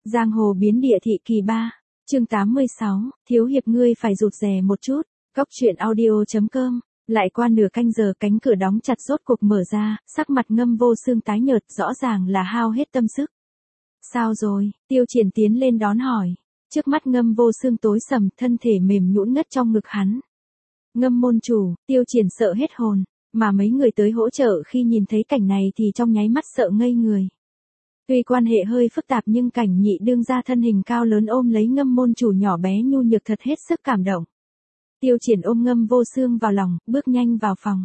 Giang hồ biến địa thị kỳ 3, chương 86, thiếu hiệp ngươi phải rụt rè một chút. Góc truyện audio.com. Lại qua nửa canh giờ cánh cửa đóng chặt rốt cuộc mở ra, sắc mặt Ngâm Vô Xương tái nhợt, rõ ràng là hao hết tâm sức. Sao rồi? Tiêu Triển tiến lên đón hỏi. Trước mắt Ngâm Vô Xương tối sầm, thân thể mềm nhũn ngất trong ngực hắn. Ngâm môn chủ, Tiêu Triển sợ hết hồn, mà mấy người tới hỗ trợ khi nhìn thấy cảnh này thì trong nháy mắt sợ ngây người. Tuy quan hệ hơi phức tạp nhưng Cảnh Nhị đương ra thân hình cao lớn ôm lấy Ngâm môn chủ nhỏ bé nhu nhược thật hết sức cảm động. Tiêu Triển ôm Ngâm Vô Xương vào lòng, bước nhanh vào phòng.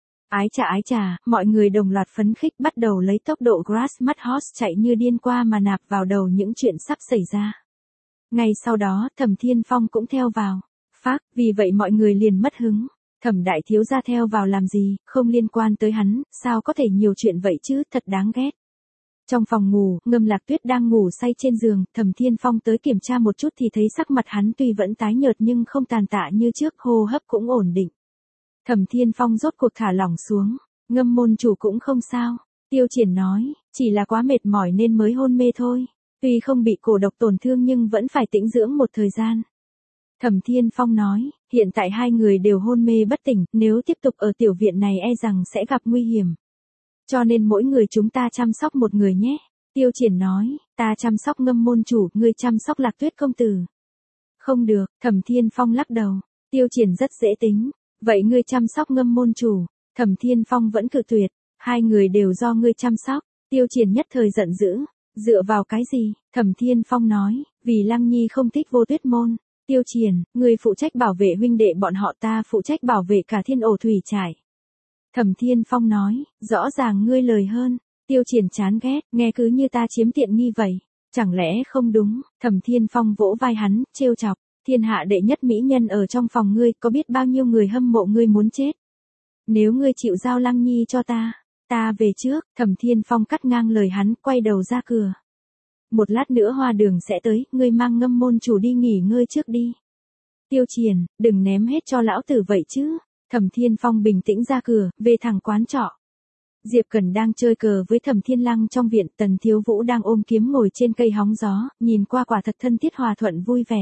Ái chà, mọi người đồng loạt phấn khích bắt đầu lấy tốc độ Grass Mắt Horse chạy như điên qua mà nạp vào đầu những chuyện sắp xảy ra. Ngay sau đó, Thẩm Thiên Phong cũng theo vào. Phác, vì vậy mọi người liền mất hứng. Thẩm đại thiếu gia theo vào làm gì, không liên quan tới hắn, sao có thể nhiều chuyện vậy chứ, thật đáng ghét. Trong phòng ngủ, Ngâm Lạc Tuyết đang ngủ say trên giường, Thẩm Thiên Phong tới kiểm tra một chút thì thấy sắc mặt hắn tuy vẫn tái nhợt nhưng không tàn tạ như trước, hô hấp cũng ổn định. Thẩm Thiên Phong rốt cuộc thả lỏng xuống, Ngâm môn chủ cũng không sao. Tiêu Triển nói, chỉ là quá mệt mỏi nên mới hôn mê thôi. Tuy không bị cổ độc tổn thương nhưng vẫn phải tĩnh dưỡng một thời gian. Thẩm Thiên Phong nói, hiện tại hai người đều hôn mê bất tỉnh, nếu tiếp tục ở tiểu viện này e rằng sẽ gặp nguy hiểm. Cho nên mỗi người chúng ta chăm sóc một người nhé. Tiêu Triển nói, ta chăm sóc Ngâm môn chủ, ngươi chăm sóc Lạc Tuyết công tử. Không được, Thẩm Thiên Phong lắc đầu. Tiêu Triển rất dễ tính. Vậy ngươi chăm sóc Ngâm môn chủ. Thẩm Thiên Phong vẫn cự tuyệt. Hai người đều do ngươi chăm sóc. Tiêu Triển nhất thời giận dữ. Dựa vào cái gì? Thẩm Thiên Phong nói, vì Lăng Nhi không thích Vô Tuyết môn. Tiêu Triển, ngươi phụ trách bảo vệ huynh đệ bọn họ, ta phụ trách bảo vệ cả Thiên Ổ Thủy Trải. Thẩm Thiên Phong nói, rõ ràng ngươi lời hơn. Tiêu Triển chán ghét, nghe cứ như ta chiếm tiện nghi vậy. Chẳng lẽ không đúng? Thẩm Thiên Phong vỗ vai hắn, trêu chọc. Thiên hạ đệ nhất mỹ nhân ở trong phòng ngươi, có biết bao nhiêu người hâm mộ ngươi muốn chết. Nếu ngươi chịu giao Lăng Nhi cho ta về trước. Thẩm Thiên Phong cắt ngang lời hắn, quay đầu ra cửa. Một lát nữa Hoa Đường sẽ tới, ngươi mang Ngâm môn chủ đi nghỉ ngơi trước đi. Tiêu Triển, đừng ném hết cho lão tử vậy chứ. Thẩm Thiên Phong bình tĩnh ra cửa, về thẳng quán trọ. Diệp Cẩn đang chơi cờ với Thẩm Thiên Lăng trong viện, Tần Thiếu Vũ đang ôm kiếm ngồi trên cây hóng gió, nhìn qua quả thật thân thiết hòa thuận vui vẻ.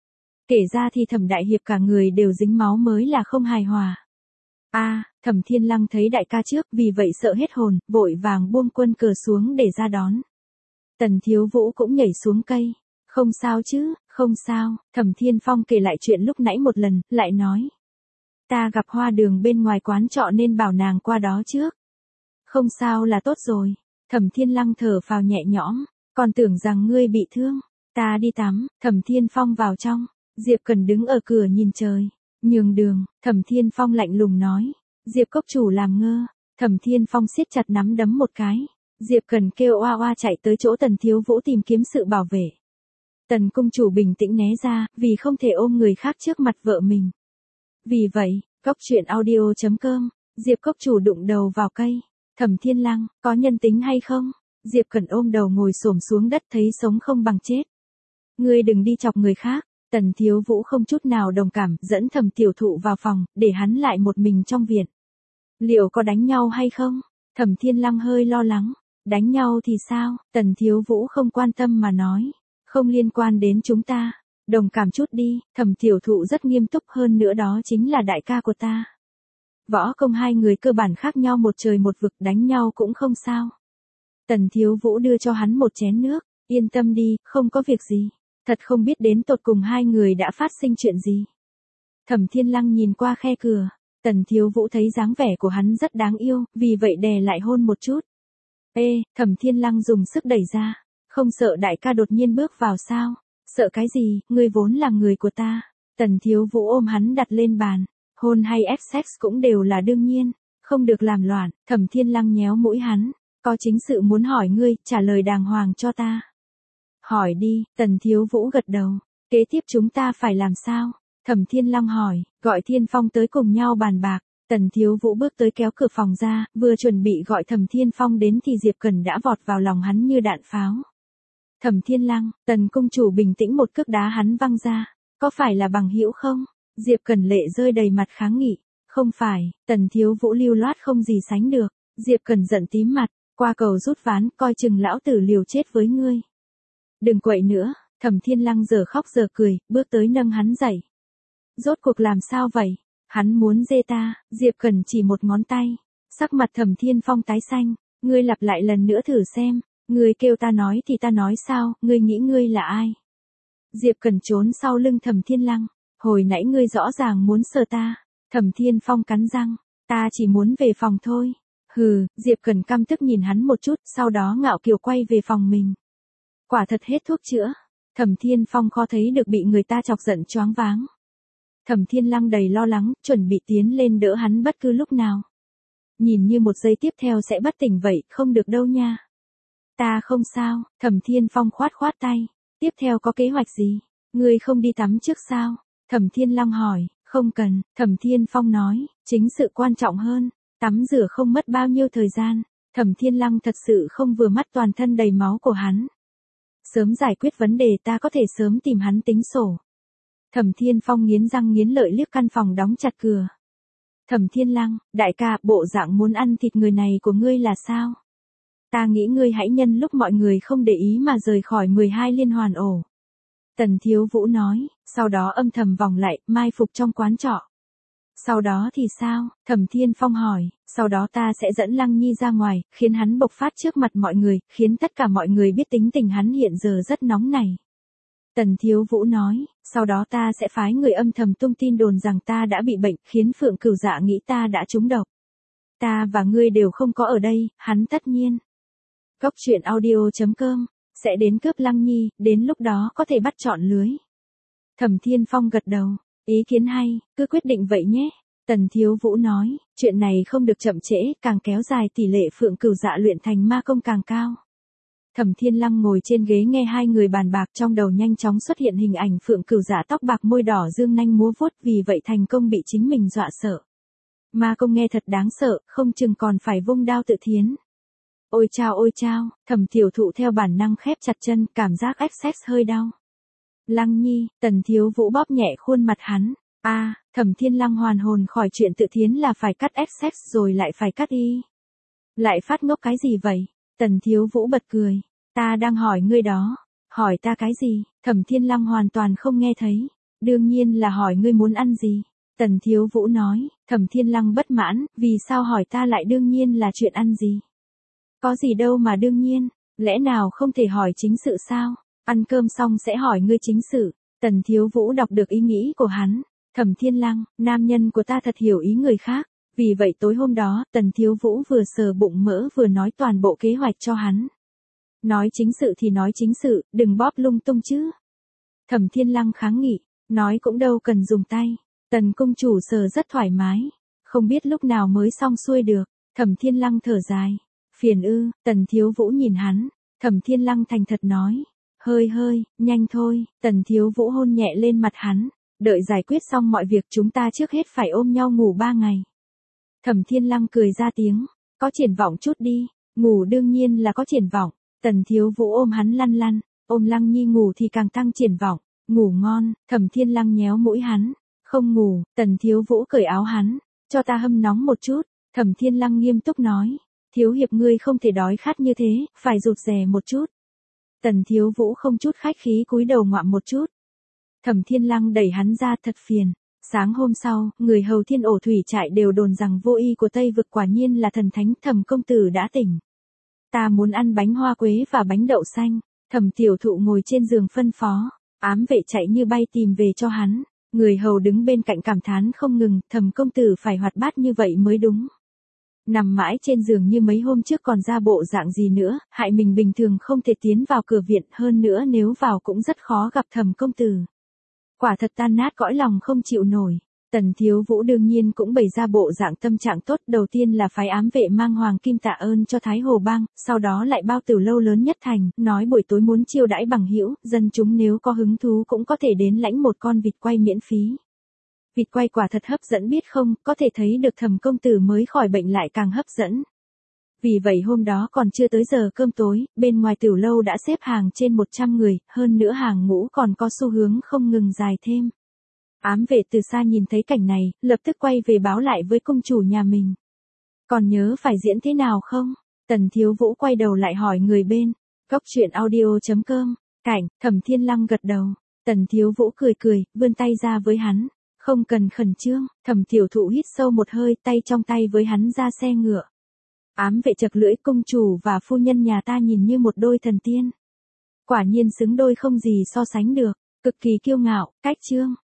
Kể ra thì Thẩm đại hiệp cả người đều dính máu mới là không hài hòa. Thẩm Thiên Lăng thấy đại ca trước, vì vậy sợ hết hồn, vội vàng buông quân cờ xuống để ra đón. Tần Thiếu Vũ cũng nhảy xuống cây. Không sao chứ, không sao. Thẩm Thiên Phong kể lại chuyện lúc nãy một lần, lại nói. Ta gặp Hoa Đường bên ngoài quán trọ nên bảo nàng qua đó trước. Không sao là tốt rồi. Thẩm Thiên Lăng thở phào nhẹ nhõm. Còn tưởng rằng ngươi bị thương. Ta đi tắm. Thẩm Thiên Phong vào trong. Diệp Cẩn đứng ở cửa nhìn trời. Nhường đường. Thẩm Thiên Phong lạnh lùng nói. Diệp cốc chủ làm ngơ. Thẩm Thiên Phong siết chặt nắm đấm một cái. Diệp Cẩn kêu oa oa chạy tới chỗ Tần Thiếu Vũ tìm kiếm sự bảo vệ. Tần cung chủ bình tĩnh né ra, vì không thể ôm người khác trước mặt vợ mình. Vì vậy, góc truyện audio.com, Diệp cốc chủ đụng đầu vào cây. Thẩm Thiên Lăng, có nhân tính hay không? Diệp Cẩn ôm đầu ngồi xổm xuống đất thấy sống không bằng chết. Ngươi đừng đi chọc người khác. Tần Thiếu Vũ không chút nào đồng cảm, dẫn Thẩm tiểu thụ vào phòng, để hắn lại một mình trong viện. Liệu có đánh nhau hay không? Thẩm Thiên Lăng hơi lo lắng. Đánh nhau thì sao? Tần Thiếu Vũ không quan tâm mà nói. Không liên quan đến chúng ta. Đồng cảm chút đi. Thẩm tiểu thụ rất nghiêm túc, hơn nữa đó chính là đại ca của ta. Võ công hai người cơ bản khác nhau một trời một vực, đánh nhau cũng không sao. Tần Thiếu Vũ đưa cho hắn một chén nước. Yên tâm đi, không có việc gì. Thật không biết đến tột cùng hai người đã phát sinh chuyện gì. Thẩm Thiên Lăng nhìn qua khe cửa. Tần Thiếu Vũ thấy dáng vẻ của hắn rất đáng yêu, vì vậy đè lại hôn một chút. Thẩm Thiên Lăng dùng sức đẩy ra. Không sợ đại ca đột nhiên bước vào sao? Sợ cái gì, ngươi vốn là người của ta. Tần Thiếu Vũ ôm hắn đặt lên bàn. Hôn hay ép sex cũng đều là đương nhiên. Không được làm loạn. Thẩm Thiên Lăng nhéo mũi hắn. Có chính sự muốn hỏi ngươi, trả lời đàng hoàng cho ta. Hỏi đi. Tần Thiếu Vũ gật đầu. Kế tiếp chúng ta phải làm sao? Thẩm Thiên Lăng hỏi. Gọi Thiên Phong tới cùng nhau bàn bạc. Tần Thiếu Vũ bước tới kéo cửa phòng ra, vừa chuẩn bị gọi Thẩm Thiên Phong đến thì Diệp Cẩn đã vọt vào lòng hắn như đạn pháo. Thẩm Thiên Lăng, Tần cung chủ bình tĩnh một cước đá hắn văng ra. Có phải là bằng hữu không? Diệp Cẩn lệ rơi đầy mặt kháng nghị. Không phải. Tần Thiếu Vũ lưu loát không gì sánh được. Diệp Cẩn giận tím mặt, qua cầu rút ván, coi chừng lão tử liều chết với ngươi. đừng quậy nữa, Thẩm Thiên Lăng giờ khóc giờ cười, bước tới nâng hắn dậy. Rốt cuộc làm sao vậy? Hắn muốn dê ta, Diệp Cẩn chỉ một ngón tay. Sắc mặt Thẩm Thiên Phong tái xanh, ngươi lặp lại lần nữa thử xem, ngươi kêu ta nói thì ta nói sao, ngươi nghĩ ngươi là ai? Diệp Cẩn trốn sau lưng Thẩm Thiên Lăng, hồi nãy ngươi rõ ràng muốn sờ ta. Thẩm Thiên Phong cắn răng, ta chỉ muốn về phòng thôi. Hừ, Diệp Cẩn căm tức nhìn hắn một chút, sau đó ngạo kiều quay về phòng mình. Quả thật hết thuốc chữa. Thẩm Thiên Phong khó thấy được bị người ta chọc giận choáng váng. Thẩm Thiên Lăng đầy lo lắng, chuẩn bị tiến lên đỡ hắn bất cứ lúc nào. Nhìn như một giây tiếp theo sẽ bất tỉnh vậy, không được đâu nha. Ta không sao, Thẩm Thiên Phong khoát khoát tay. Tiếp theo có kế hoạch gì? Ngươi không đi tắm trước sao? Thẩm Thiên Lăng hỏi, không cần, Thẩm Thiên Phong nói, chính sự quan trọng hơn. Tắm rửa không mất bao nhiêu thời gian. Thẩm Thiên Lăng thật sự không vừa mắt toàn thân đầy máu của hắn. Sớm giải quyết vấn đề ta có thể sớm tìm hắn tính sổ. Thẩm Thiên Phong nghiến răng nghiến lợi liếc căn phòng đóng chặt cửa. Thẩm Thiên Lăng, đại ca, bộ dạng muốn ăn thịt người này của ngươi là sao? Ta nghĩ ngươi hãy nhân lúc mọi người không để ý mà rời khỏi 12 liên hoàn ổ. Tần Thiếu Vũ nói, sau đó âm thầm vòng lại, mai phục trong quán trọ. Sau đó thì sao? Thẩm Thiên Phong hỏi, sau đó ta sẽ dẫn Lăng Nhi ra ngoài, khiến hắn bộc phát trước mặt mọi người, khiến tất cả mọi người biết tính tình hắn hiện giờ rất nóng này. Tần Thiếu Vũ nói, sau đó ta sẽ phái người âm thầm tung tin đồn rằng ta đã bị bệnh, khiến Phượng Cửu Dạ nghĩ ta đã trúng độc. Ta và ngươi đều không có ở đây, hắn tất nhiên. Góc truyện audio.com, sẽ đến cướp Lăng Nhi, đến lúc đó có thể bắt trọn lưới. Thẩm Thiên Phong gật đầu, ý kiến hay, cứ quyết định vậy nhé. Tần Thiếu Vũ nói, chuyện này không được chậm trễ, càng kéo dài tỷ lệ Phượng Cửu Dạ luyện thành ma công càng cao. Thẩm Thiên Lăng ngồi trên ghế nghe hai người bàn bạc, trong đầu nhanh chóng xuất hiện hình ảnh Phượng Cửu Dạ tóc bạc môi đỏ dương nanh múa vuốt, vì vậy thành công bị chính mình dọa sợ. Ma công nghe thật đáng sợ, không chừng còn phải vung đao tự thiến. Ôi chao, Thẩm Tiểu Thụ theo bản năng khép chặt chân, cảm giác XX hơi đau. Lăng Nhi, Tần Thiếu Vũ bóp nhẹ khuôn mặt hắn. Thẩm Thiên Lăng hoàn hồn khỏi chuyện tự thiến là phải cắt XX rồi lại phải cắt Y. Lại phát ngốc cái gì vậy? Tần Thiếu Vũ bật cười. Ta đang hỏi ngươi đó. Hỏi ta cái gì? Thẩm Thiên Lăng hoàn toàn không nghe thấy. Đương nhiên là hỏi ngươi muốn ăn gì. Tần Thiếu Vũ nói. Thẩm Thiên Lăng bất mãn, vì sao hỏi ta lại đương nhiên là chuyện ăn gì? Có gì đâu mà đương nhiên, lẽ nào không thể hỏi chính sự sao? Ăn cơm xong sẽ hỏi ngươi chính sự. Tần Thiếu Vũ đọc được ý nghĩ của hắn. Thẩm Thiên Lăng, nam nhân của ta thật hiểu ý người khác. Vì vậy tối hôm đó, Tần Thiếu Vũ vừa sờ bụng mỡ vừa nói toàn bộ kế hoạch cho hắn. Nói chính sự thì nói chính sự, đừng bóp lung tung chứ. Thẩm Thiên Lăng kháng nghị, nói cũng đâu cần dùng tay. Tần công chủ sờ rất thoải mái. Không biết lúc nào mới xong xuôi được. Thẩm Thiên Lăng thở dài. Phiền ư? Tần Thiếu Vũ nhìn hắn. Thẩm Thiên Lăng thành thật nói. Hơi, nhanh thôi. Tần Thiếu Vũ hôn nhẹ lên mặt hắn. Đợi giải quyết xong mọi việc chúng ta trước hết phải ôm nhau ngủ 3 ngày. Thẩm Thiên Lăng cười ra tiếng. Có triển vọng chút đi. Ngủ đương nhiên là có triển vọng. Tần Thiếu Vũ ôm hắn lăn lăn. Ôm Lăng Nhi ngủ thì càng tăng triển vọng. Ngủ ngon. Thẩm Thiên Lăng nhéo mũi hắn. Không ngủ. Tần Thiếu Vũ cởi áo hắn. Cho ta hâm nóng một chút. Thẩm Thiên Lăng nghiêm túc nói. Thiếu hiệp ngươi không thể đói khát như thế, phải rụt rè một chút. Tần Thiếu Vũ không chút khách khí cúi đầu ngoạm một chút. Thẩm Thiên Lăng đẩy hắn ra thật phiền. Sáng hôm sau, người hầu Thiên Ổ Thủy trại đều đồn rằng vô y của Tây Vực quả nhiên là thần thánh. Thẩm công tử đã tỉnh. Ta muốn ăn bánh hoa quế và bánh đậu xanh. Thẩm Tiểu Thụ ngồi trên giường phân phó. Ám vệ chạy như bay tìm về cho hắn. Người hầu đứng bên cạnh cảm thán không ngừng. Thẩm công tử phải hoạt bát như vậy mới đúng. Nằm mãi trên giường như mấy hôm trước còn ra bộ dạng gì nữa, hại mình bình thường không thể tiến vào cửa viện, hơn nữa nếu vào cũng rất khó gặp Thẩm công tử. Quả thật tan nát cõi lòng không chịu nổi. Tần Thiếu Vũ đương nhiên cũng bày ra bộ dạng tâm trạng tốt, đầu tiên là phái ám vệ mang hoàng kim tạ ơn cho Thái Hồ Bang, sau đó lại bao tử lâu lớn nhất thành, nói buổi tối muốn chiêu đãi bằng hữu, dân chúng nếu có hứng thú cũng có thể đến lãnh một con vịt quay miễn phí. Vịt quay quả thật hấp dẫn biết không, có thể thấy được Thẩm công tử mới khỏi bệnh lại càng hấp dẫn. Vì vậy hôm đó còn chưa tới giờ cơm tối, bên ngoài tiểu lâu đã xếp hàng trên 100 người, hơn nữa hàng ngũ còn có xu hướng không ngừng dài thêm. Ám vệ từ xa nhìn thấy cảnh này, lập tức quay về báo lại với công chủ nhà mình. Còn nhớ phải diễn thế nào không? Tần Thiếu Vũ quay đầu lại hỏi người bên. Góc truyện audio.com Cạnh, Thẩm Thiên Lăng gật đầu. Tần Thiếu Vũ cười cười, vươn tay ra với hắn. Không cần khẩn trương, Thẩm Tiểu Thụ hít sâu một hơi, tay trong tay với hắn ra xe ngựa. Ám vệ chật lưỡi, công chủ và phu nhân nhà ta nhìn như một đôi thần tiên. Quả nhiên xứng đôi không gì so sánh được, cực kỳ kiêu ngạo, cách trương.